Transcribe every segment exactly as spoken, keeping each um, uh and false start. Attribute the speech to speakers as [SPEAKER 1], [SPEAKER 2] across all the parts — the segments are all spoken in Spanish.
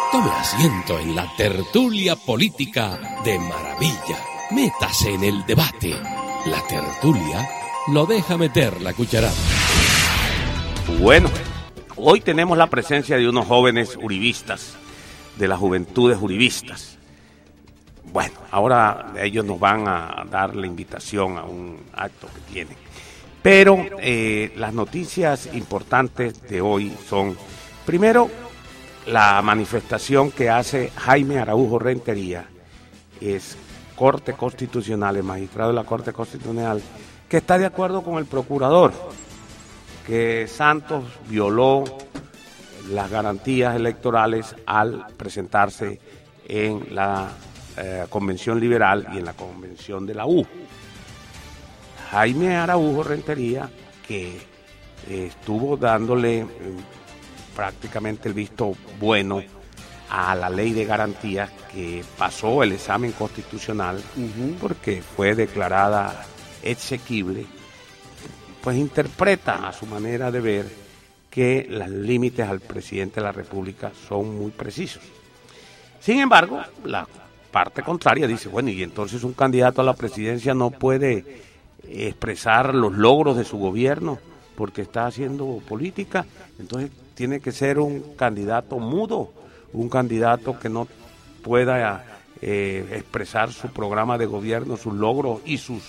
[SPEAKER 1] Tome asiento en la tertulia política de Maravilla. Métase en el debate. La tertulia lo deja meter la cucharada.
[SPEAKER 2] Bueno, hoy tenemos la presencia de unos jóvenes uribistas, de las juventudes uribistas. Bueno, ahora ellos nos van a dar la invitación a un acto que tienen. Pero eh, las noticias importantes de hoy son, primero, la manifestación que hace Jaime Araújo Rentería, es Corte Constitucional, el magistrado de la Corte Constitucional, que está de acuerdo con el procurador, que Santos violó las garantías electorales al presentarse en la eh, Convención Liberal y en la Convención de la U. Jaime Araújo Rentería, que eh, estuvo dándole eh, prácticamente el visto bueno a la ley de garantías, que pasó el examen constitucional, uh-huh. porque fue declarada exequible, pues interpreta a su manera de ver que los límites al presidente de la República son muy precisos. Sin embargo, la parte contraria dice, bueno, y entonces un candidato a la presidencia no puede expresar los logros de su gobierno porque está haciendo política, entonces tiene que ser un candidato mudo, un candidato que no pueda eh, expresar su programa de gobierno, sus logros y sus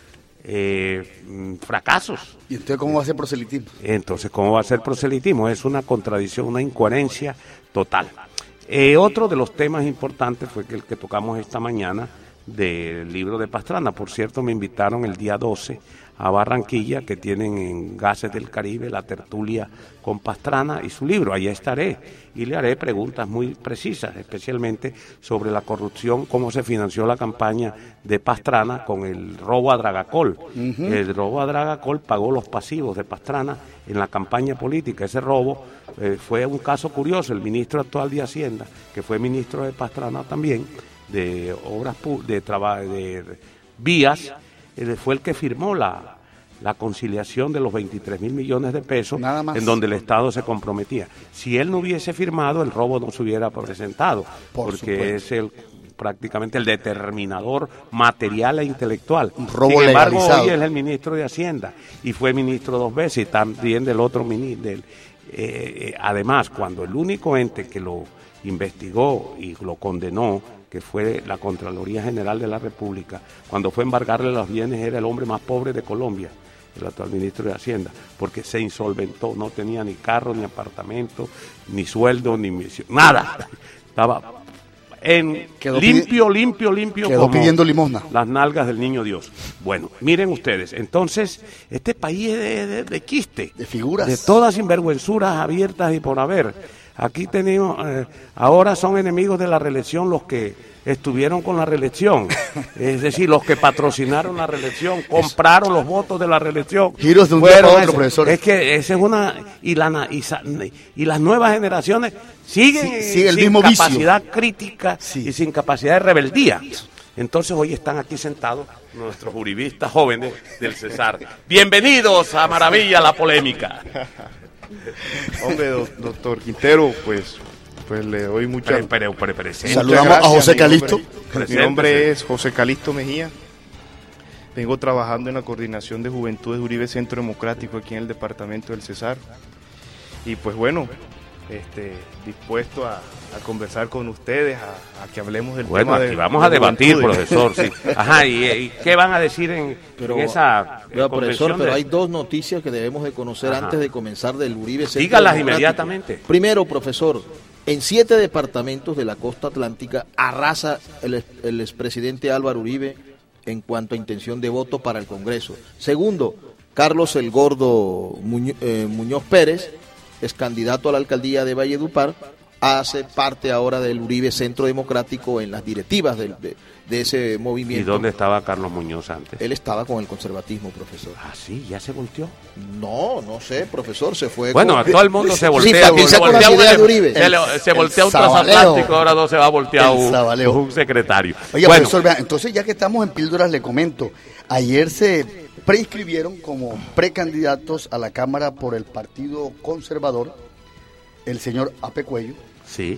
[SPEAKER 2] eh, fracasos.
[SPEAKER 3] ¿Y entonces cómo va a ser proselitismo?
[SPEAKER 2] Entonces, ¿cómo va a ser proselitismo? Es una contradicción, una incoherencia total. Eh, otro de los temas importantes fue que el que tocamos esta mañana del libro de Pastrana. Por cierto, me invitaron el día doce a Barranquilla, que tienen en Gases del Caribe la tertulia con Pastrana y su libro. Allá estaré y le haré preguntas muy precisas, especialmente sobre la corrupción, cómo se financió la campaña de Pastrana con el robo a Dragacol. Uh-huh. El robo a Dragacol pagó los pasivos de Pastrana en la campaña política. Ese robo eh, fue un caso curioso. El ministro actual de Hacienda, que fue ministro de Pastrana también, de obras de trabajo de vías, eh, fue el que firmó la, la conciliación de los veintitrés mil millones de pesos, nada más, en donde el Estado se comprometía. Si él no hubiese firmado, el robo no se hubiera presentado, Por porque supuesto. es el prácticamente el determinador material e intelectual.
[SPEAKER 3] Un robo
[SPEAKER 2] Sin embargo,
[SPEAKER 3] legalizado.
[SPEAKER 2] Hoy es el ministro de Hacienda y fue ministro dos veces y también del otro ministro. Del, eh, además, cuando el único ente que lo investigó y lo condenó, que fue la Contraloría General de la República, cuando fue a embargarle los bienes, era el hombre más pobre de Colombia, el actual ministro de Hacienda, porque se insolventó, no tenía ni carro, ni apartamento, ni sueldo, ni misión, nada. Estaba en
[SPEAKER 3] quedó
[SPEAKER 2] limpio,
[SPEAKER 3] pidi-
[SPEAKER 2] limpio, limpio,
[SPEAKER 3] quedó
[SPEAKER 2] como
[SPEAKER 3] pidiendo limosna.
[SPEAKER 2] Las nalgas del niño Dios. Bueno, miren ustedes, entonces, este país es de, de, de quiste,
[SPEAKER 3] de figuras,
[SPEAKER 2] de todas sinvergüenzuras abiertas y por haber. Aquí tenemos, eh, ahora son enemigos de la reelección los que estuvieron con la reelección, es decir, los que patrocinaron la reelección, compraron los votos de la reelección.
[SPEAKER 3] Giros de un día para otro, profesor.
[SPEAKER 2] Es que esa es una, y, la, y, y las nuevas generaciones siguen
[SPEAKER 3] sí, sigue el
[SPEAKER 2] sin
[SPEAKER 3] mismo
[SPEAKER 2] capacidad
[SPEAKER 3] vicio.
[SPEAKER 2] crítica
[SPEAKER 3] sí.
[SPEAKER 2] y sin capacidad de rebeldía. Entonces hoy están aquí sentados nuestros uribistas jóvenes del Cesar. Bienvenidos a Maravilla la Polémica.
[SPEAKER 4] Hombre, do, doctor Quintero, pues, pues le doy mucha...
[SPEAKER 2] Pero, pero, pero,
[SPEAKER 3] Saludamos gracias, a José Calixto.
[SPEAKER 4] Mi nombre es José Calixto Mejía. Vengo trabajando en la coordinación de Juventudes Uribe Centro Democrático aquí en el departamento del Cesar. Y pues bueno, este, dispuesto a, a conversar con ustedes, a, a que hablemos del
[SPEAKER 2] bueno,
[SPEAKER 4] tema de...
[SPEAKER 2] Bueno, aquí vamos
[SPEAKER 4] de
[SPEAKER 2] a debatir,
[SPEAKER 4] juventudes.
[SPEAKER 2] profesor. Sí. Ajá, ¿y, ¿y qué van a decir en,
[SPEAKER 5] pero,
[SPEAKER 2] en esa
[SPEAKER 5] pero, profesor,
[SPEAKER 2] de...
[SPEAKER 5] pero hay dos noticias que debemos de conocer Ajá. antes de comenzar del Uribe Centro
[SPEAKER 2] Dígalas
[SPEAKER 5] Democrático.
[SPEAKER 2] Inmediatamente.
[SPEAKER 5] Primero, profesor, en siete departamentos de la costa atlántica arrasa el, el expresidente Álvaro Uribe en cuanto a intención de voto para el Congreso. Segundo, Carlos el Gordo Muñoz, eh, Muñoz Pérez es candidato a la alcaldía de Valledupar, hace parte ahora del Uribe Centro Democrático en las directivas de, de, de ese movimiento.
[SPEAKER 2] ¿Y dónde estaba Carlos Muñoz antes?
[SPEAKER 5] Él estaba con el conservatismo, profesor.
[SPEAKER 2] Ah, sí, ya se volteó.
[SPEAKER 5] No, no sé, profesor, se fue.
[SPEAKER 2] Bueno,
[SPEAKER 5] con...
[SPEAKER 2] todo el mundo se voltea.
[SPEAKER 5] Sí, aquí se voltea un,
[SPEAKER 2] de
[SPEAKER 5] Uribe.
[SPEAKER 2] Se, le, se voltea un transatlántico, ahora no se va a voltear un, un secretario.
[SPEAKER 3] Oiga,
[SPEAKER 2] bueno.
[SPEAKER 3] profesor, vean, entonces ya que estamos en píldoras, le comento, ayer se preinscribieron como precandidatos a la Cámara por el Partido Conservador el señor Ape Cuello,
[SPEAKER 2] sí,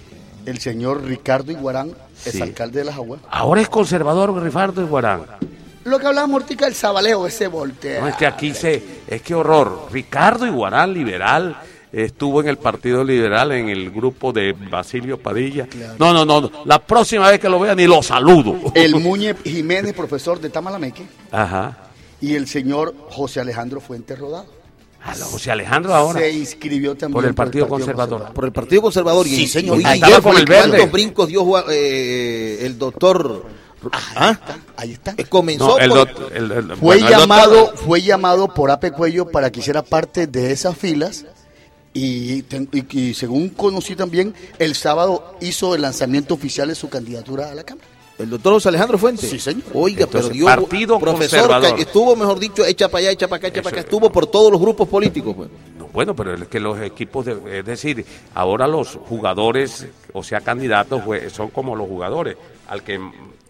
[SPEAKER 3] el señor Ricardo Iguarán,
[SPEAKER 2] Sí.
[SPEAKER 3] exalcalde de Las Aguas.
[SPEAKER 2] Ahora es conservador Ricardo Iguarán.
[SPEAKER 3] Lo que hablaba Mortica del sabaleo, ese voltea.
[SPEAKER 2] No, es que aquí se... Es que horror. Ricardo Iguarán, liberal, estuvo en el Partido Liberal, en el grupo de Basilio Padilla.
[SPEAKER 3] Claro.
[SPEAKER 2] No, no, no, no. La próxima vez que lo vea ni lo saludo.
[SPEAKER 3] El Muñe Jiménez, profesor de Tamalameque,
[SPEAKER 2] Ajá.
[SPEAKER 3] y el señor José Alejandro Fuentes Rodado.
[SPEAKER 2] A la José Alejandro ahora.
[SPEAKER 3] Se inscribió también
[SPEAKER 2] Por el Partido Conservador.
[SPEAKER 5] Por el Partido Conservador. Y
[SPEAKER 2] Sí,
[SPEAKER 5] el señor
[SPEAKER 2] sí,
[SPEAKER 5] y
[SPEAKER 2] estaba
[SPEAKER 5] ayer,
[SPEAKER 2] con el
[SPEAKER 5] ¿cuántos
[SPEAKER 2] verde.
[SPEAKER 5] brincos dio Juan- eh, el doctor? ¿Ah?
[SPEAKER 3] Ahí está.
[SPEAKER 5] Eh, Comenzó
[SPEAKER 2] No, el,
[SPEAKER 5] por-
[SPEAKER 2] doc- el- el-
[SPEAKER 3] Fue
[SPEAKER 2] bueno, el
[SPEAKER 3] llamado,
[SPEAKER 2] doctor-
[SPEAKER 3] fue llamado por Ape Cuello para que hiciera parte de esas filas y, ten- y- y según conocí también, el sábado hizo el lanzamiento oficial de su candidatura a la Cámara.
[SPEAKER 5] el doctor José Alejandro Fuentes.
[SPEAKER 3] Sí, señor.
[SPEAKER 5] Oiga,
[SPEAKER 2] Entonces,
[SPEAKER 5] pero dio
[SPEAKER 2] Partido
[SPEAKER 5] profesor,
[SPEAKER 2] Conservador.
[SPEAKER 5] que estuvo, mejor dicho, echa para allá, echa para acá, echa para acá,
[SPEAKER 2] Eso-
[SPEAKER 5] estuvo por todos los grupos políticos, pues.
[SPEAKER 2] No, bueno, pero es que los equipos, de- es decir, ahora los jugadores, o sea, candidatos, pues, son como los jugadores, al que,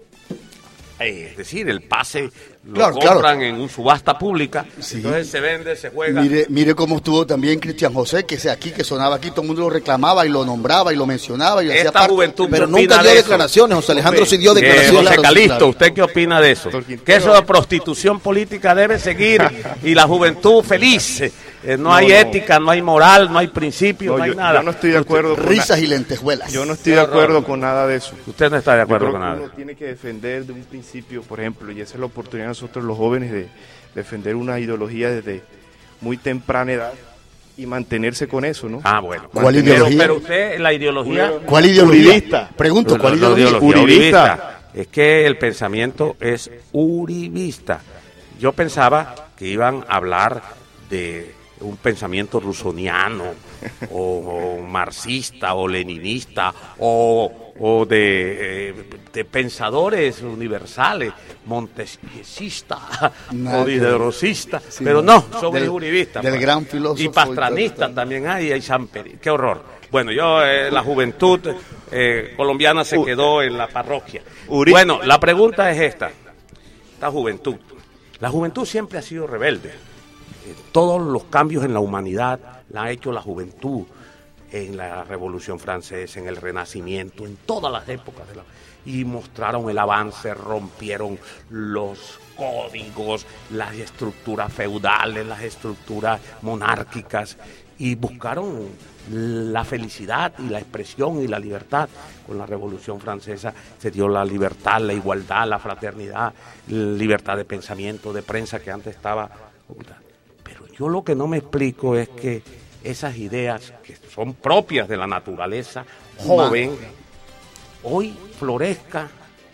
[SPEAKER 2] eh, es decir, el pase lo
[SPEAKER 3] Claro,
[SPEAKER 2] compran
[SPEAKER 3] claro.
[SPEAKER 2] en una subasta pública,
[SPEAKER 3] Sí.
[SPEAKER 2] entonces se vende, se juega.
[SPEAKER 3] Mire, mire cómo estuvo también Cristian José, que sea aquí, que sonaba aquí, todo el mundo lo reclamaba y lo nombraba y lo mencionaba y lo hacía
[SPEAKER 2] Esta
[SPEAKER 3] parte.
[SPEAKER 2] juventud,
[SPEAKER 5] Pero
[SPEAKER 2] ¿qué
[SPEAKER 5] nunca
[SPEAKER 2] opina
[SPEAKER 5] dio
[SPEAKER 2] de eso?
[SPEAKER 5] declaraciones, José Alejandro sí dio
[SPEAKER 2] Eh,
[SPEAKER 5] declaraciones.
[SPEAKER 2] José
[SPEAKER 3] claro, sí,
[SPEAKER 2] Calixto,
[SPEAKER 3] claro.
[SPEAKER 2] ¿usted qué opina de eso?
[SPEAKER 4] Doctor
[SPEAKER 2] Que
[SPEAKER 4] Quintero.
[SPEAKER 2] eso de prostitución política debe seguir y la juventud feliz. Eh, no,
[SPEAKER 4] No,
[SPEAKER 2] hay
[SPEAKER 4] no.
[SPEAKER 2] ética, no hay moral, no hay principio, no,
[SPEAKER 4] No,
[SPEAKER 2] hay
[SPEAKER 4] yo,
[SPEAKER 2] nada.
[SPEAKER 4] yo no estoy de acuerdo con
[SPEAKER 3] Risas y lentejuelas.
[SPEAKER 4] Yo no estoy de acuerdo con nada de eso.
[SPEAKER 2] Usted no está de
[SPEAKER 4] Yo
[SPEAKER 2] acuerdo
[SPEAKER 4] creo
[SPEAKER 2] con
[SPEAKER 4] que
[SPEAKER 2] nada.
[SPEAKER 4] uno tiene que defender de un principio, por ejemplo, y esa es la oportunidad de nosotros los jóvenes de defender una ideología desde muy temprana edad y mantenerse con eso, ¿no?
[SPEAKER 2] Ah, bueno.
[SPEAKER 3] ¿Cuál
[SPEAKER 2] Pero-
[SPEAKER 3] ideología?
[SPEAKER 2] Pero usted, la ideología...
[SPEAKER 3] ¿Cuál ideología?
[SPEAKER 4] Uribista.
[SPEAKER 3] Pregunto, ¿cuál
[SPEAKER 2] No, no,
[SPEAKER 3] ideología?
[SPEAKER 2] ideología
[SPEAKER 4] Uribista.
[SPEAKER 2] uribista. Es que el pensamiento es uribista. Yo pensaba que iban a hablar de un pensamiento rusoniano o, o marxista o leninista o, o de, eh, de pensadores universales, montesquieuista
[SPEAKER 3] Nada
[SPEAKER 2] o
[SPEAKER 3] que ver.
[SPEAKER 2] diderotista,
[SPEAKER 3] Sí,
[SPEAKER 2] pero
[SPEAKER 3] no.
[SPEAKER 2] no, son
[SPEAKER 3] Del-
[SPEAKER 2] uribistas.
[SPEAKER 3] del
[SPEAKER 2] pues.
[SPEAKER 3] gran filósofo
[SPEAKER 2] Y pastranistas
[SPEAKER 3] y-
[SPEAKER 2] también hay, hay Samperi. Qué horror. Bueno, yo, eh, la juventud eh, colombiana se quedó en la parroquia.
[SPEAKER 4] Uri-
[SPEAKER 2] Bueno, la pregunta es esta. Esta juventud. La juventud siempre ha sido rebelde. Eh, todos los cambios en la humanidad la ha hecho la juventud. En la Revolución Francesa, en el Renacimiento, en todas las épocas de la... Y mostraron el avance, rompieron los códigos, las estructuras feudales, las estructuras monárquicas y buscaron la felicidad y la expresión y la libertad. Con la Revolución Francesa se dio la libertad, la igualdad, la fraternidad, la libertad de pensamiento, de prensa que antes estaba oculta. Pero yo lo que no me explico es que esas ideas que son propias de la naturaleza joven, hoy florezca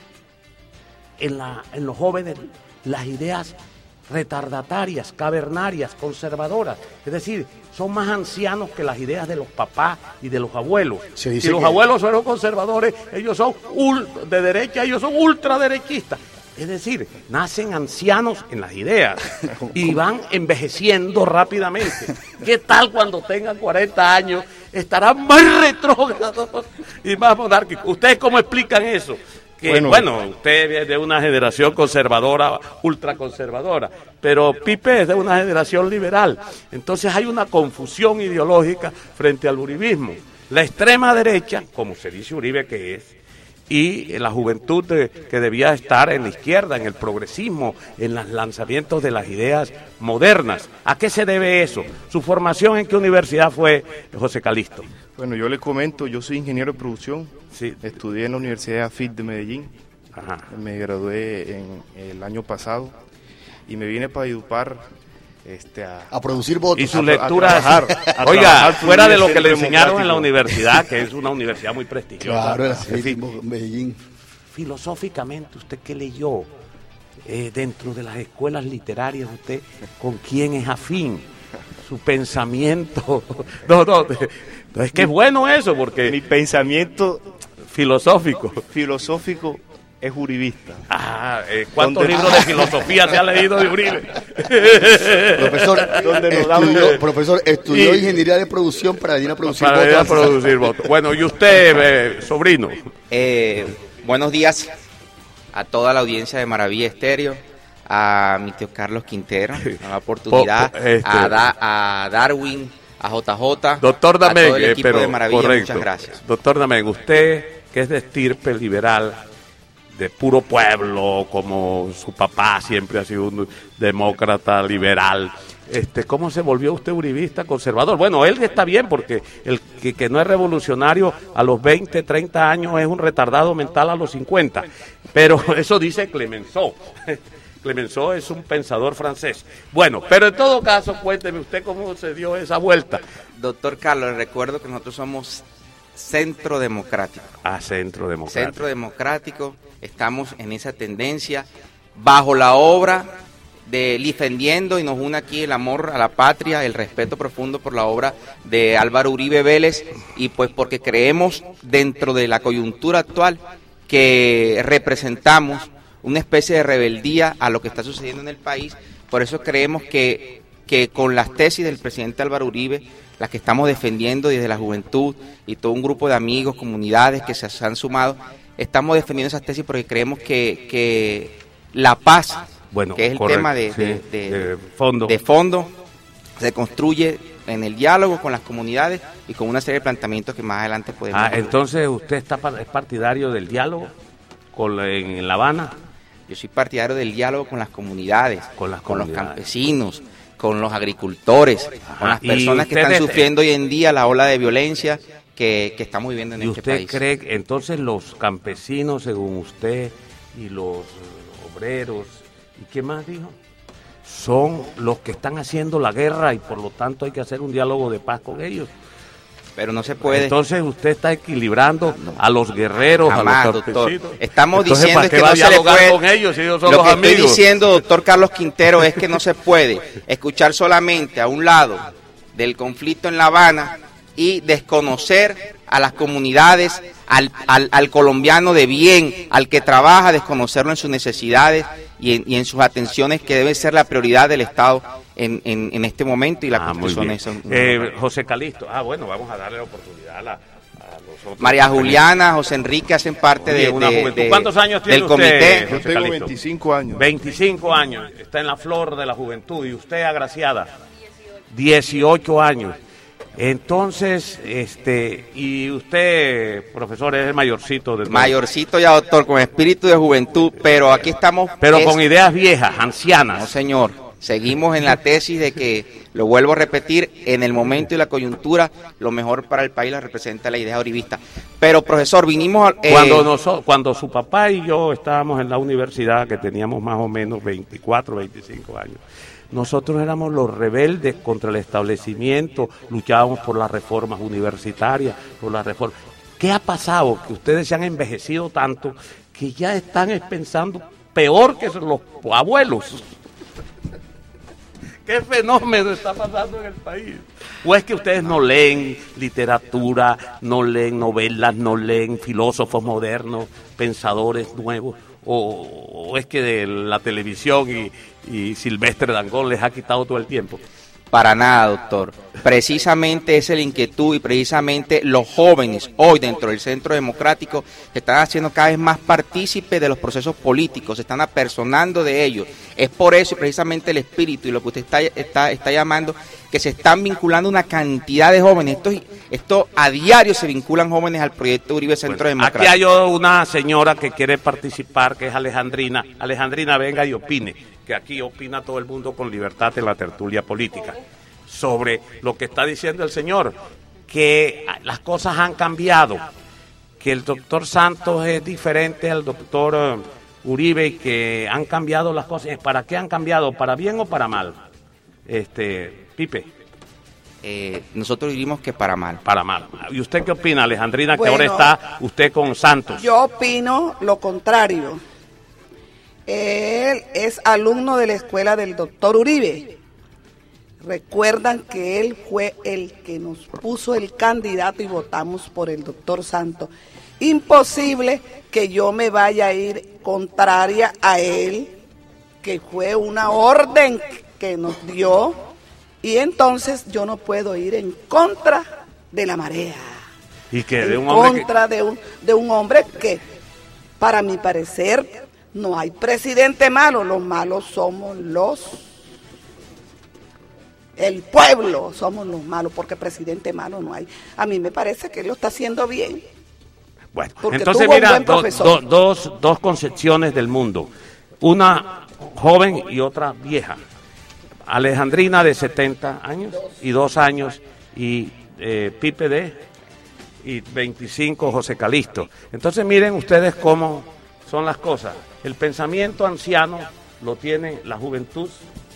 [SPEAKER 2] en, la, en los jóvenes las ideas retardatarias, cavernarias, conservadoras. Es decir, son más ancianos que las ideas de los papás y de los abuelos.
[SPEAKER 3] Se
[SPEAKER 2] Si
[SPEAKER 3] dice
[SPEAKER 2] los
[SPEAKER 3] que-
[SPEAKER 2] abuelos fueron conservadores, ellos son ul- de derecha, ellos son ultraderechistas. Es decir, nacen ancianos en las ideas y van envejeciendo rápidamente. ¿Qué tal cuando tengan cuarenta años? Estarán más retrógrados y más monárquicos. ¿Ustedes cómo explican eso? Que, bueno,
[SPEAKER 4] Bueno.
[SPEAKER 2] usted es de una generación conservadora, ultraconservadora, pero Pipe es de una generación liberal. Entonces hay una confusión ideológica frente al uribismo. La extrema derecha, como se dice Uribe que es, y la juventud de- que debía estar en la izquierda, en el progresismo, en los lanzamientos de las ideas modernas. ¿A qué se debe eso? ¿Su formación en qué universidad fue, José Calixto?
[SPEAKER 4] Bueno, yo le comento, yo soy ingeniero de producción,
[SPEAKER 2] Sí.
[SPEAKER 4] estudié en la Universidad de AFIT de Medellín,
[SPEAKER 2] Ajá.
[SPEAKER 4] me gradué en el año pasado y me vine para Edupar este, a,
[SPEAKER 3] A producir votos.
[SPEAKER 2] Y su
[SPEAKER 4] a- a
[SPEAKER 2] lectura,
[SPEAKER 4] trabajar, a
[SPEAKER 2] oiga,
[SPEAKER 4] trabajar
[SPEAKER 2] fuera de lo que le
[SPEAKER 4] Centro
[SPEAKER 2] enseñaron en la
[SPEAKER 4] Democrático.
[SPEAKER 2] universidad, que es una universidad muy prestigiosa.
[SPEAKER 3] Claro, era
[SPEAKER 2] En fin,
[SPEAKER 3] Medellín.
[SPEAKER 2] filosóficamente, ¿usted qué leyó? Eh, dentro de las escuelas literarias, ¿usted con quién es afín? Su pensamiento. No, no, no, es que es bueno eso,
[SPEAKER 4] Mi
[SPEAKER 2] porque
[SPEAKER 4] pensamiento
[SPEAKER 2] filosófico.
[SPEAKER 4] filosófico es uribista.
[SPEAKER 2] Ah, eh, ¿cuántos
[SPEAKER 4] ¿Dónde-
[SPEAKER 2] libros de filosofía se ha leído de Uribe?
[SPEAKER 3] Profesor,
[SPEAKER 4] Donde nos damos-
[SPEAKER 3] estudió, profesor, estudió
[SPEAKER 2] Y-
[SPEAKER 3] ingeniería de producción para ir a producir
[SPEAKER 2] Para ir a
[SPEAKER 3] votos.
[SPEAKER 2] producir votos. Bueno, ¿y usted, eh, sobrino?
[SPEAKER 6] Eh, buenos días a toda la audiencia de Maravilla Estéreo, a mi tío Carlos Quintero, a la oportunidad,
[SPEAKER 2] Po- po- este-
[SPEAKER 6] a, Da- a Darwin, a J J,
[SPEAKER 2] Doctor Damén,
[SPEAKER 6] a todo el equipo
[SPEAKER 2] eh, pero,
[SPEAKER 6] de Maravilla,
[SPEAKER 2] correcto.
[SPEAKER 6] muchas gracias.
[SPEAKER 2] Doctor Damén, usted que es de estirpe liberal, de puro pueblo, como su papá siempre ha sido un demócrata liberal, este, ¿cómo se volvió usted uribista, conservador? Bueno, él está bien, porque el que, que no es revolucionario a los veinte, treinta años es un retardado mental a los cincuenta, pero eso dice Clemenceau. Clemenceau es un pensador francés. Bueno, pero en todo caso, cuénteme usted cómo se dio esa vuelta.
[SPEAKER 6] Doctor Carlos, recuerdo que nosotros somos Centro Democrático.
[SPEAKER 2] Ah, Centro Democrático.
[SPEAKER 6] Centro Democrático, estamos en esa tendencia, bajo la obra de defendiendo, y nos une aquí el amor a la patria, el respeto profundo por la obra de Álvaro Uribe Vélez, y pues porque creemos dentro de la coyuntura actual que representamos una especie de rebeldía a lo que está sucediendo en el país. Por eso creemos que, que con las tesis del presidente Álvaro Uribe, las que estamos defendiendo desde la juventud y todo un grupo de amigos, comunidades que se, se han sumado, estamos defendiendo esas tesis porque creemos que, que la paz,
[SPEAKER 2] bueno,
[SPEAKER 6] que es el
[SPEAKER 2] correcto,
[SPEAKER 6] tema de,
[SPEAKER 2] sí,
[SPEAKER 6] de, de,
[SPEAKER 2] de fondo.
[SPEAKER 6] de fondo, se construye en el diálogo con las comunidades y con una serie de planteamientos que más adelante podemos...
[SPEAKER 2] Ah, entonces usted está es partidario del diálogo con la, en, en La Habana.
[SPEAKER 6] Yo soy partidario del diálogo con las comunidades,
[SPEAKER 2] con, las
[SPEAKER 6] con
[SPEAKER 2] comunidades.
[SPEAKER 6] los campesinos, con los agricultores, Ajá. con las personas que están sufriendo hoy en día la ola de violencia que, que estamos viviendo en
[SPEAKER 2] ¿Y
[SPEAKER 6] este
[SPEAKER 2] usted
[SPEAKER 6] país.
[SPEAKER 2] cree que entonces los campesinos, según usted, y los obreros, ¿y qué más dijo? Son los que están haciendo la guerra y por lo tanto hay que hacer un diálogo de paz con ellos?
[SPEAKER 6] Pero no se puede.
[SPEAKER 2] Entonces usted está equilibrando a los guerreros,
[SPEAKER 6] Jamás,
[SPEAKER 2] a los campesinos.
[SPEAKER 6] Doctor. Estamos
[SPEAKER 2] Entonces,
[SPEAKER 6] diciendo
[SPEAKER 2] ¿para qué
[SPEAKER 6] que
[SPEAKER 2] va
[SPEAKER 6] no
[SPEAKER 2] a
[SPEAKER 6] se le
[SPEAKER 2] dialogar
[SPEAKER 6] puede.
[SPEAKER 2] con ellos si ellos son
[SPEAKER 6] Lo
[SPEAKER 2] los
[SPEAKER 6] que
[SPEAKER 2] amigos?
[SPEAKER 6] estoy diciendo, doctor Carlos Quintero, es que no se puede escuchar solamente a un lado del conflicto en La Habana y desconocer a las comunidades, al, al, al colombiano de bien, al que trabaja, desconocerlo en sus necesidades y en, y en sus atenciones, que debe ser la prioridad del Estado en, en, en este momento, y la
[SPEAKER 2] Ah,
[SPEAKER 6] Constitución
[SPEAKER 2] muy
[SPEAKER 6] es
[SPEAKER 2] bien.
[SPEAKER 6] un-
[SPEAKER 2] Eh, José Calisto, ah bueno, vamos a darle la oportunidad a, la, a los otros.
[SPEAKER 6] María Juliana, José Enrique hacen parte
[SPEAKER 2] Oye,
[SPEAKER 6] de,
[SPEAKER 2] una
[SPEAKER 6] de-
[SPEAKER 2] juventud.
[SPEAKER 6] de-
[SPEAKER 2] ¿Cuántos años tiene
[SPEAKER 6] del
[SPEAKER 2] usted,
[SPEAKER 6] comité.
[SPEAKER 4] Yo
[SPEAKER 2] José
[SPEAKER 4] tengo
[SPEAKER 2] Calixto?
[SPEAKER 4] veinticinco años.
[SPEAKER 2] veinticinco años, está en la flor de la juventud. ¿Y usted, agraciada? dieciocho años. Entonces, este, y usted, profesor, es el mayorcito del
[SPEAKER 6] Mayorcito ya, doctor, con espíritu de juventud, pero aquí estamos...
[SPEAKER 2] pero
[SPEAKER 6] es-
[SPEAKER 2] con ideas viejas,
[SPEAKER 6] No,
[SPEAKER 2] ancianas.
[SPEAKER 6] señor, seguimos en la tesis de que, lo vuelvo a repetir, en el momento y la coyuntura, lo mejor para el país la representa la idea uribista. Pero, profesor, vinimos... a- eh,
[SPEAKER 2] Cuando, noso- cuando su papá y yo estábamos en la universidad, que teníamos más o menos veinticuatro, veinticinco años, nosotros éramos los rebeldes contra el establecimiento, luchábamos por las reformas universitarias, por las reformas. ¿Qué ha pasado? Que ustedes se han envejecido tanto que ya están pensando peor que los abuelos. ¿Qué fenómeno está pasando en el país? ¿O es que ustedes no leen literatura, no leen novelas, no leen filósofos modernos, pensadores nuevos? ¿O, o es que de la televisión y, y Silvestre Dangond les ha quitado todo el tiempo?
[SPEAKER 6] Para nada, doctor. Precisamente esa es la inquietud, y precisamente los jóvenes hoy dentro del Centro Democrático se están haciendo cada vez más partícipes de los procesos políticos, se están apersonando de ellos. Es por eso, y precisamente el espíritu y lo que usted está, está, está llamando, que se están vinculando una cantidad de jóvenes. Esto, esto a diario se vinculan jóvenes al proyecto Uribe Centro
[SPEAKER 2] Bueno,
[SPEAKER 6] Democrático.
[SPEAKER 2] aquí hay una señora que quiere participar, que es Alejandrina. Alejandrina, venga y opine, que aquí opina todo el mundo con libertad en la tertulia política, sobre lo que está diciendo el señor, que las cosas han cambiado, que el doctor Santos es diferente al doctor eh, Uribe, y que han cambiado las cosas. ¿Para qué han cambiado? ¿Para bien o para mal? Este, Pipe.
[SPEAKER 6] Eh, nosotros diríamos que para mal.
[SPEAKER 2] Para mal. ¿Y usted qué opina, Alejandrina,
[SPEAKER 7] Bueno,
[SPEAKER 2] que ahora está usted con Santos?
[SPEAKER 7] Yo opino lo contrario. Él es alumno de la escuela del doctor Uribe. Recuerdan que él fue el que nos puso el candidato y votamos por el doctor Santos. Imposible que yo me vaya a ir contraria a él, que fue una orden que nos dio, y entonces yo no puedo ir en contra de la marea.
[SPEAKER 2] Y que de
[SPEAKER 7] En
[SPEAKER 2] un hombre
[SPEAKER 7] contra de un, de un hombre que, para mi parecer, no hay presidente malo, los malos somos los El pueblo somos los malos, porque presidente malo no hay. A mí me parece que él lo está haciendo bien.
[SPEAKER 2] Bueno,
[SPEAKER 7] Porque
[SPEAKER 2] entonces
[SPEAKER 7] tuvo un
[SPEAKER 2] mira,
[SPEAKER 7] buen
[SPEAKER 2] do-
[SPEAKER 7] profesor.
[SPEAKER 2] do- dos, dos concepciones del mundo, una joven y otra vieja. Alejandrina de setenta años y dos años y eh, Pipe de y veinticinco José Calixto. Entonces miren ustedes cómo son las cosas. El pensamiento anciano lo tiene la juventud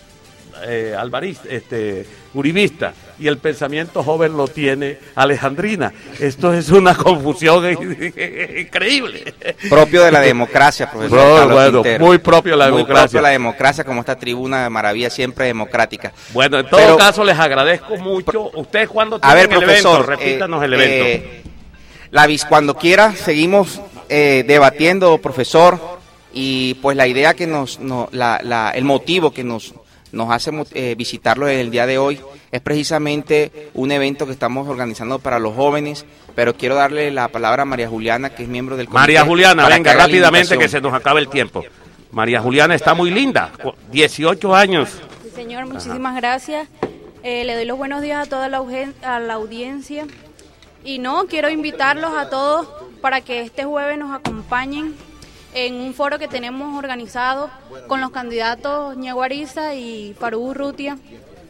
[SPEAKER 2] eh, alvarista, este, uribista, y el pensamiento joven lo tiene Alejandrina. Esto es una confusión increíble.
[SPEAKER 6] Propio de la democracia, profesor
[SPEAKER 2] Bro,
[SPEAKER 6] Carlos
[SPEAKER 2] bueno,
[SPEAKER 6] Quintero.
[SPEAKER 2] muy propio de la
[SPEAKER 6] Muy
[SPEAKER 2] democracia.
[SPEAKER 6] propio de la democracia, como esta tribuna de maravilla siempre democrática.
[SPEAKER 2] Bueno, en todo
[SPEAKER 6] Pero-
[SPEAKER 2] caso les agradezco mucho. Ustedes cuando
[SPEAKER 6] A ver,
[SPEAKER 2] tienen el
[SPEAKER 6] profesor,
[SPEAKER 2] evento, repítanos
[SPEAKER 6] eh,
[SPEAKER 2] el evento.
[SPEAKER 6] eh, la vis- cuando quiera seguimos eh, debatiendo, profesor, y pues la idea que nos, no, la, la, el motivo que nos, nos hace eh, visitarlo el día de hoy es precisamente un evento que estamos organizando para los jóvenes, pero quiero darle la palabra a María Juliana, que es miembro del comité.
[SPEAKER 2] María Juliana,
[SPEAKER 6] para
[SPEAKER 2] venga
[SPEAKER 6] haga la
[SPEAKER 2] rápidamente que
[SPEAKER 6] invitación.
[SPEAKER 2] se nos acaba el tiempo. María Juliana está muy linda, dieciocho años.
[SPEAKER 8] Sí, señor, muchísimas gracias. Eh, le doy los buenos días a toda la, augen- a la audiencia. Y no, quiero invitarlos a todos para que este jueves nos acompañen en un foro que tenemos organizado con los candidatos Ñeguariza y Farú Urrutia.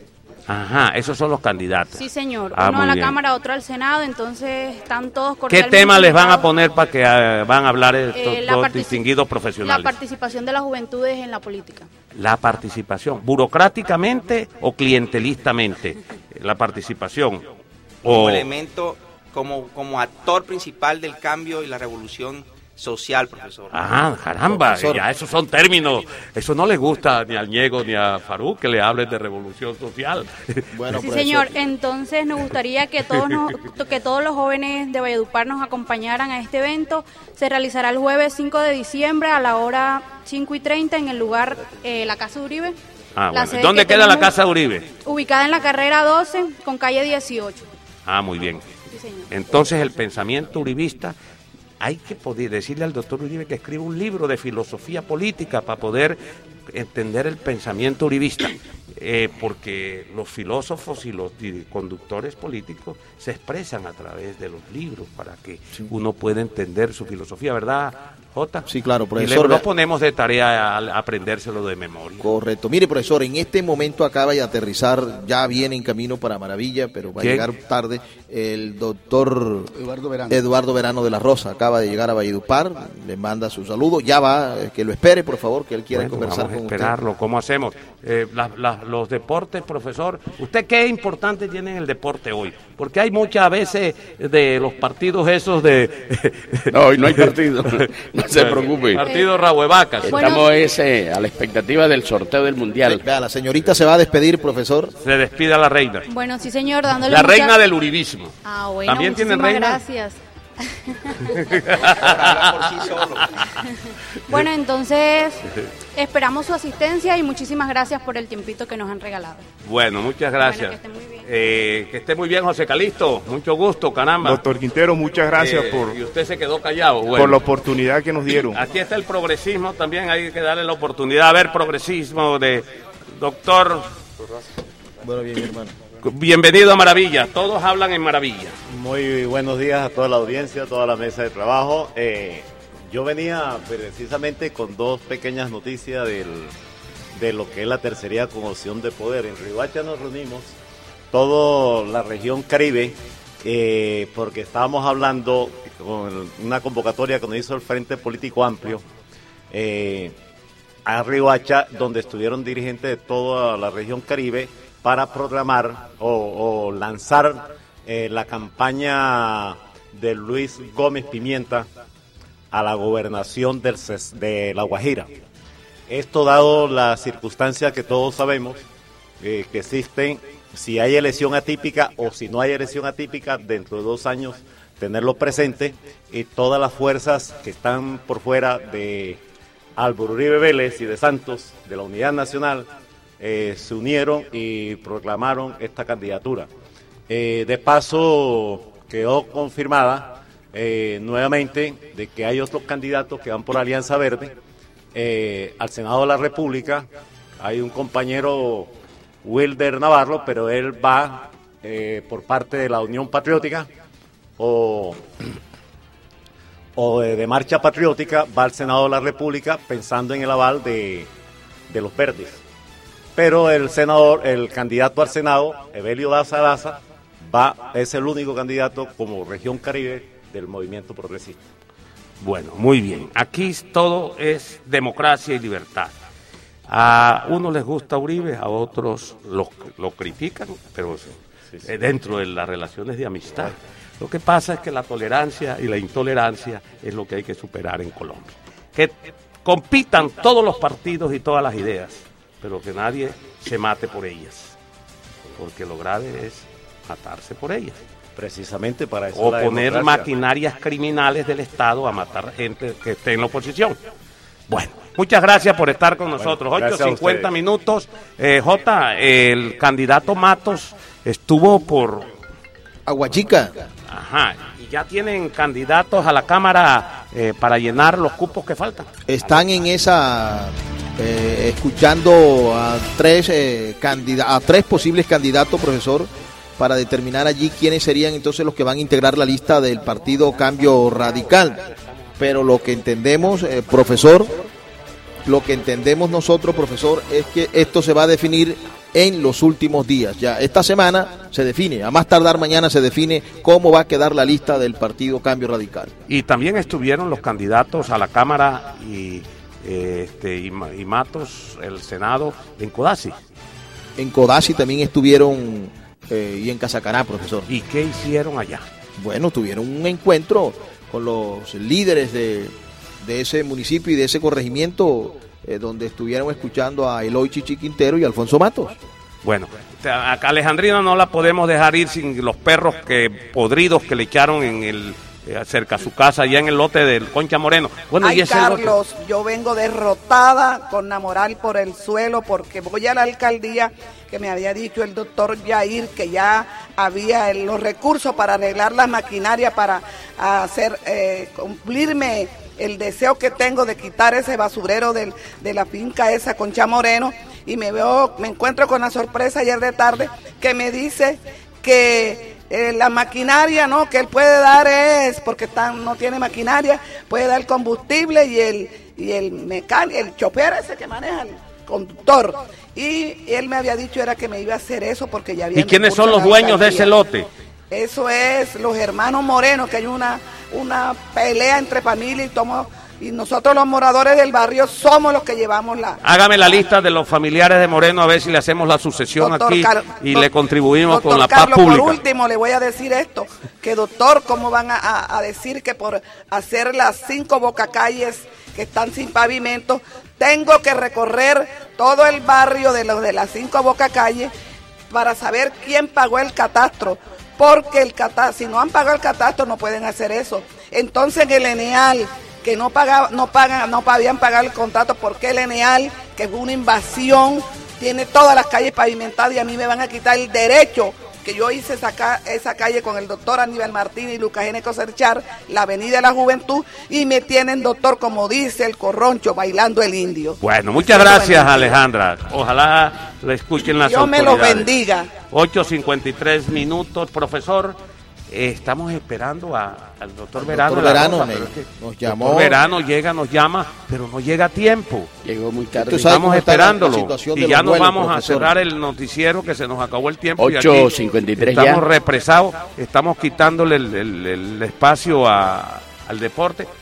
[SPEAKER 2] Ajá, esos son los candidatos.
[SPEAKER 8] Sí, señor.
[SPEAKER 2] Ah,
[SPEAKER 8] Uno
[SPEAKER 2] muy
[SPEAKER 8] a la
[SPEAKER 2] bien.
[SPEAKER 8] Cámara, otro al Senado, entonces están todos
[SPEAKER 2] ¿Qué
[SPEAKER 8] cordialmente
[SPEAKER 2] tema les van a
[SPEAKER 8] invitados.
[SPEAKER 2] poner para que eh, van a hablar estos
[SPEAKER 8] Eh, la
[SPEAKER 2] dos
[SPEAKER 8] partici-
[SPEAKER 2] distinguidos
[SPEAKER 8] La
[SPEAKER 2] profesionales?
[SPEAKER 8] participación de las juventudes en la política.
[SPEAKER 2] La participación, burocráticamente o clientelistamente, la participación.
[SPEAKER 6] Como
[SPEAKER 2] O,
[SPEAKER 6] elemento, como, como actor principal del cambio y la revolución social, profesor.
[SPEAKER 2] ah, caramba,
[SPEAKER 5] Profesor.
[SPEAKER 2] ya esos son términos, eso no le gusta ni al Ñego ni a Farú que le hablen de revolución social.
[SPEAKER 5] Bueno,
[SPEAKER 8] Sí,
[SPEAKER 5] profesor.
[SPEAKER 8] señor. Entonces nos gustaría que todos nos- que todos los jóvenes de Valledupar nos acompañaran a este evento. Se realizará el jueves cinco de diciembre a la hora cinco y treinta en el lugar eh, la Casa de Uribe.
[SPEAKER 2] Ah,
[SPEAKER 8] La
[SPEAKER 2] bueno.
[SPEAKER 8] sede
[SPEAKER 2] ¿Dónde
[SPEAKER 8] que
[SPEAKER 2] queda la
[SPEAKER 8] tenemos
[SPEAKER 2] Casa de Uribe?
[SPEAKER 8] Ubicada en la carrera doce con calle dieciocho.
[SPEAKER 2] Ah, muy bien.
[SPEAKER 8] Sí, señor.
[SPEAKER 2] Entonces el pensamiento uribista, hay que poder decirle al doctor Uribe que escriba un libro de filosofía política para poder entender el pensamiento uribista, eh, porque los filósofos y los di- conductores políticos se expresan a través de los libros para que uno pueda entender su filosofía, ¿verdad, Jota?
[SPEAKER 5] Sí, claro,
[SPEAKER 2] Y
[SPEAKER 5] profesor.
[SPEAKER 2] le, nos ponemos de tarea a, a aprendérselo de memoria.
[SPEAKER 5] Correcto. Mire, profesor, en este momento acaba de aterrizar, ya viene en camino para Maravilla, pero va a
[SPEAKER 2] ¿Quién?
[SPEAKER 5] llegar tarde, el doctor
[SPEAKER 3] Eduardo Verano.
[SPEAKER 5] Eduardo Verano de la Rosa. Acaba de llegar a Valledupar, le manda su saludo. Ya va, eh, que lo espere, por favor, que él quiere
[SPEAKER 2] Bueno,
[SPEAKER 5] conversar
[SPEAKER 2] vamos a
[SPEAKER 5] con usted.
[SPEAKER 2] esperarlo. ¿Cómo hacemos? Eh, la- la- los deportes, profesor. ¿Usted qué importante tiene en el deporte hoy? Porque hay muchas veces de los partidos esos de...
[SPEAKER 9] No, hoy no hay partido, no se preocupe.
[SPEAKER 2] Partido Rahuevacas.
[SPEAKER 8] Bueno.
[SPEAKER 9] Estamos ese, a la expectativa del sorteo del Mundial.
[SPEAKER 5] Vea, la señorita se va a despedir, profesor.
[SPEAKER 2] Se despide a la reina.
[SPEAKER 8] Bueno, sí, señor, dándole
[SPEAKER 2] La
[SPEAKER 8] mucha-
[SPEAKER 2] reina del uribismo.
[SPEAKER 8] Ah, bueno,
[SPEAKER 2] ¿También tienen
[SPEAKER 8] muchísimas
[SPEAKER 2] reina?
[SPEAKER 8] gracias.
[SPEAKER 6] Habla por sí solo.
[SPEAKER 8] Bueno, entonces esperamos su asistencia y muchísimas gracias por el tiempito que nos han regalado.
[SPEAKER 2] Bueno, muchas gracias.
[SPEAKER 8] Bueno, que esté muy bien.
[SPEAKER 2] Eh, que esté muy bien, José Calixto. Mucho gusto, caramba.
[SPEAKER 4] Doctor Quintero, muchas gracias
[SPEAKER 2] Eh,
[SPEAKER 4] por,
[SPEAKER 2] Y usted se quedó callado. Bueno.
[SPEAKER 4] por la oportunidad que nos dieron.
[SPEAKER 2] Aquí está el progresismo también, hay que darle la oportunidad a ver progresismo de doctor.
[SPEAKER 5] Bueno, bien, mi hermano.
[SPEAKER 2] Bienvenido a Maravilla, todos hablan en Maravilla.
[SPEAKER 10] Muy buenos días a toda la audiencia, a toda la mesa de trabajo. Eh, yo venía precisamente con dos pequeñas noticias del, de lo que es la tercería con opción de poder. En Riohacha nos reunimos, toda la región Caribe, eh, porque estábamos hablando con una convocatoria que nos hizo el Frente Político Amplio, eh, a Riohacha, donde estuvieron dirigentes de toda la región Caribe, para programar o, o lanzar eh, la campaña de Luis Gómez Pimienta a la gobernación del, Ces- de La Guajira. Esto dado la circunstancia que todos sabemos, eh, que existen, si hay elección atípica o si no hay elección atípica, dentro de dos años tenerlo presente, y todas las fuerzas que están por fuera de Álvaro Uribe Vélez y de Santos, de la Unidad Nacional, Eh, se unieron y proclamaron esta candidatura. Eh, de paso, quedó confirmada eh, nuevamente de que hay otros candidatos que van por Alianza Verde. Eh, al Senado de la República hay un compañero Wilder Navarro, pero él va eh, por parte de la Unión Patriótica o, o de, de Marcha Patriótica, va al Senado de la República pensando en el aval de, de los verdes. Pero el senador, el candidato al Senado, Evelio Daza Daza, va, es el único candidato como región Caribe del movimiento progresista.
[SPEAKER 2] Bueno, muy bien. Aquí todo es democracia y libertad. A unos les gusta Uribe, a otros lo, lo critican, pero sí, sí. dentro de las relaciones de amistad. Lo que pasa es que la tolerancia y la intolerancia es lo que hay que superar en Colombia. Que compitan todos los partidos y todas las ideas, pero que nadie se mate por ellas, porque lo grave es matarse por ellas.
[SPEAKER 10] Precisamente para eso.
[SPEAKER 2] O
[SPEAKER 10] la
[SPEAKER 2] poner
[SPEAKER 10] democracia.
[SPEAKER 2] maquinarias criminales del Estado a matar gente que esté en la oposición. Bueno, muchas gracias por estar con nosotros.
[SPEAKER 10] Bueno,
[SPEAKER 2] ocho cincuenta minutos. Eh, J, el candidato Matos estuvo por
[SPEAKER 5] Aguachica.
[SPEAKER 2] Ajá, y ya tienen candidatos a la Cámara eh, para llenar los cupos que faltan.
[SPEAKER 5] Están en esa, eh, escuchando a tres, eh, candida- a tres posibles candidatos, profesor, para determinar allí quiénes serían entonces los que van a integrar la lista del partido Cambio Radical. Pero lo que entendemos, eh, profesor, lo que entendemos nosotros, profesor, es que esto se va a definir en los últimos días. Ya esta semana se define, a más tardar mañana se define cómo va a quedar la lista del partido Cambio Radical.
[SPEAKER 2] Y también estuvieron los candidatos a la Cámara y, eh, este, y, y Matos, el Senado, en Codazzi.
[SPEAKER 5] En Codazzi también estuvieron eh, y en Casacaná, profesor.
[SPEAKER 2] ¿Y qué hicieron allá?
[SPEAKER 5] Bueno, tuvieron un encuentro con los líderes de, de ese municipio y de ese corregimiento, eh, donde estuvieron escuchando a Eloy Chichi Quintero y Alfonso Matos.
[SPEAKER 2] Bueno, a Alejandrina no la podemos dejar ir sin los perros que podridos que le echaron en el eh, cerca a su casa, allá en el lote del Concha Moreno. Bueno,
[SPEAKER 7] Ay,
[SPEAKER 2] y ese
[SPEAKER 7] Carlos, lote... yo vengo derrotada con la moral por el suelo, porque voy a la alcaldía, que me había dicho el doctor Yair que ya había los recursos para arreglar las maquinarias, para hacer eh, cumplirme el deseo que tengo de quitar ese basurero del, de la finca esa Concha Moreno, y me veo, me encuentro con la sorpresa ayer de tarde que me dice que eh, la maquinaria, no, que él puede dar es, porque está, no tiene maquinaria, puede dar combustible y el y el mecánico, el chofer ese que maneja, el conductor. Y él me había dicho era que me iba a hacer eso porque ya había...
[SPEAKER 2] ¿Y quiénes son los dueños de ese lote?
[SPEAKER 7] Eso es los hermanos Moreno, que hay una, una pelea entre familia y tomo, y nosotros los moradores del barrio somos los que llevamos la...
[SPEAKER 2] Hágame la lista de los familiares de Moreno a ver si le hacemos la sucesión doctor aquí Car y do le contribuimos con la
[SPEAKER 7] Carlos,
[SPEAKER 2] paz pública.
[SPEAKER 7] Por último, le voy a decir esto, que doctor, ¿cómo van a, a, a decir que por hacer las cinco bocacalles que están sin pavimento, tengo que recorrer todo el barrio de los de las cinco bocacalles para saber quién pagó el catastro? Porque el catastro, si no han pagado el catastro, no pueden hacer eso. Entonces el ENEAL, que no pagaba, no pagan, no habían pagado el contrato, porque el ENEAL, que fue una invasión, tiene todas las calles pavimentadas y a mí me van a quitar el derecho que yo hice esa, esa calle con el doctor Aníbal Martínez y Lucas Geneco Cerchar, la Avenida de la Juventud, y me tienen, doctor, como dice el corroncho, bailando el indio.
[SPEAKER 2] Bueno, muchas gracias, Alejandra. Ojalá la escuchen las
[SPEAKER 7] Dios
[SPEAKER 2] autoridades.
[SPEAKER 7] Dios me los bendiga.
[SPEAKER 2] ocho cincuenta y tres minutos, profesor. Eh, estamos esperando a, al doctor Verano.
[SPEAKER 5] Doctor Verano
[SPEAKER 2] Rosa,
[SPEAKER 5] me,
[SPEAKER 2] es que
[SPEAKER 5] nos llamó.
[SPEAKER 2] Doctor Verano llega, nos llama, pero no llega a tiempo.
[SPEAKER 9] Llegó muy tarde.
[SPEAKER 2] Estamos esperándolo. Y ya nos
[SPEAKER 5] vuelos,
[SPEAKER 2] vamos
[SPEAKER 5] profesor.
[SPEAKER 2] a cerrar el noticiero, que se nos acabó el tiempo.
[SPEAKER 9] ocho cincuenta y tres ya.
[SPEAKER 2] Estamos represados, estamos quitándole el, el, el espacio a, al deporte.